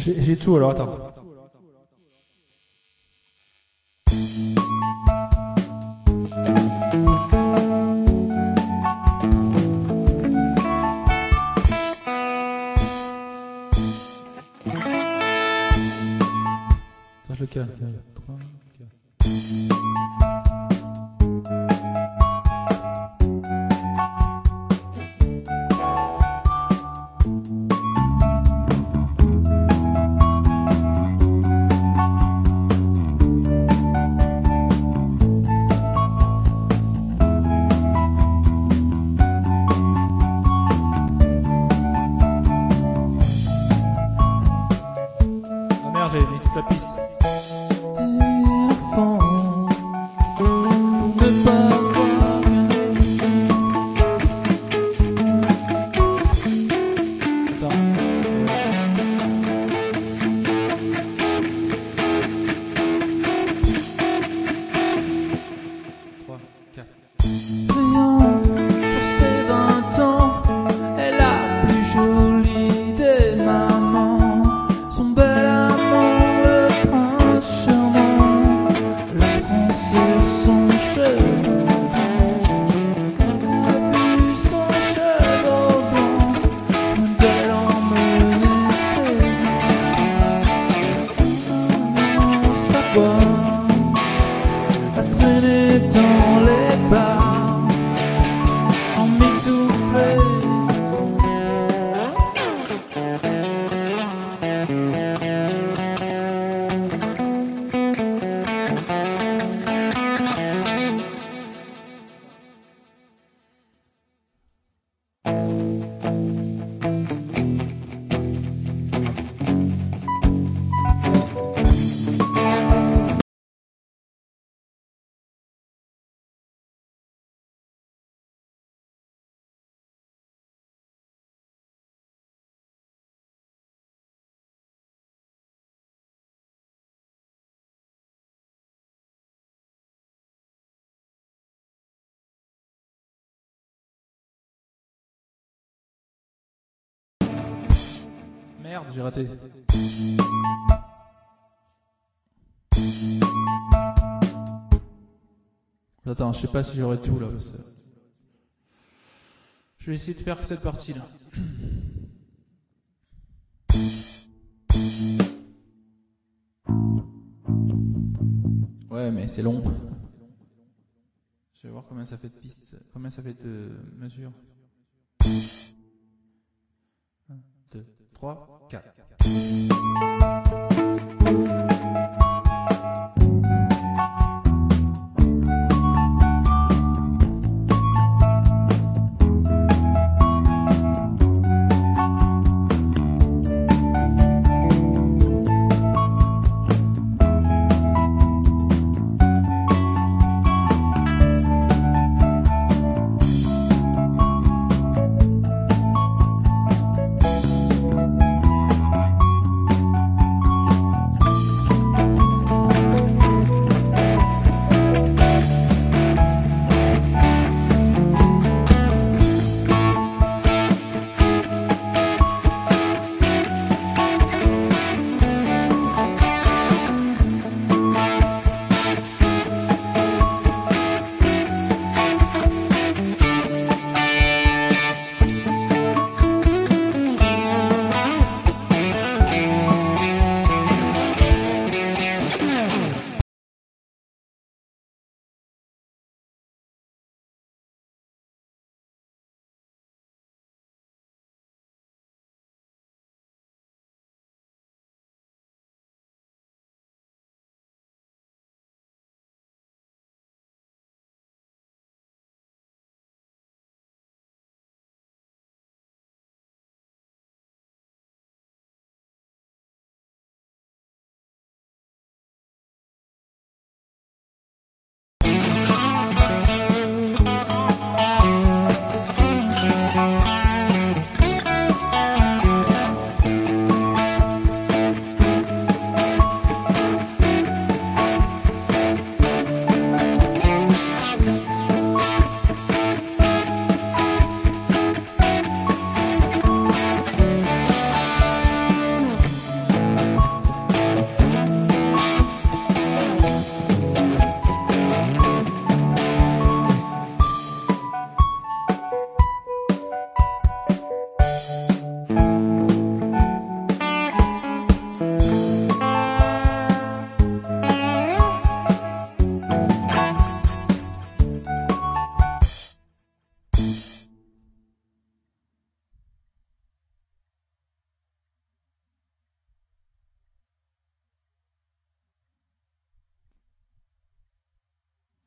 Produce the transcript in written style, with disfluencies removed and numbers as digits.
J'ai tout, alors attends. Attends, je le calme. 3, 4. Ah merde, j'avais mis toute la piste. Prions pour ses 20 ans, est la plus jolie des mamans. Son bel amant, le prince charmant, la prend sur son cheveu. Elle a vu son cheveu blanc, d'elle emmener ses enfants. Dans sa voix, à traîner dans les bars, emmitouflé. Merde, j'ai raté. Attends, je sais pas si j'aurai tout là. Parce que... Je vais essayer de faire cette partie là. Ouais, mais c'est long. Je vais voir combien ça fait de pistes, combien ça fait de mesures. 1, 2, 3, 4.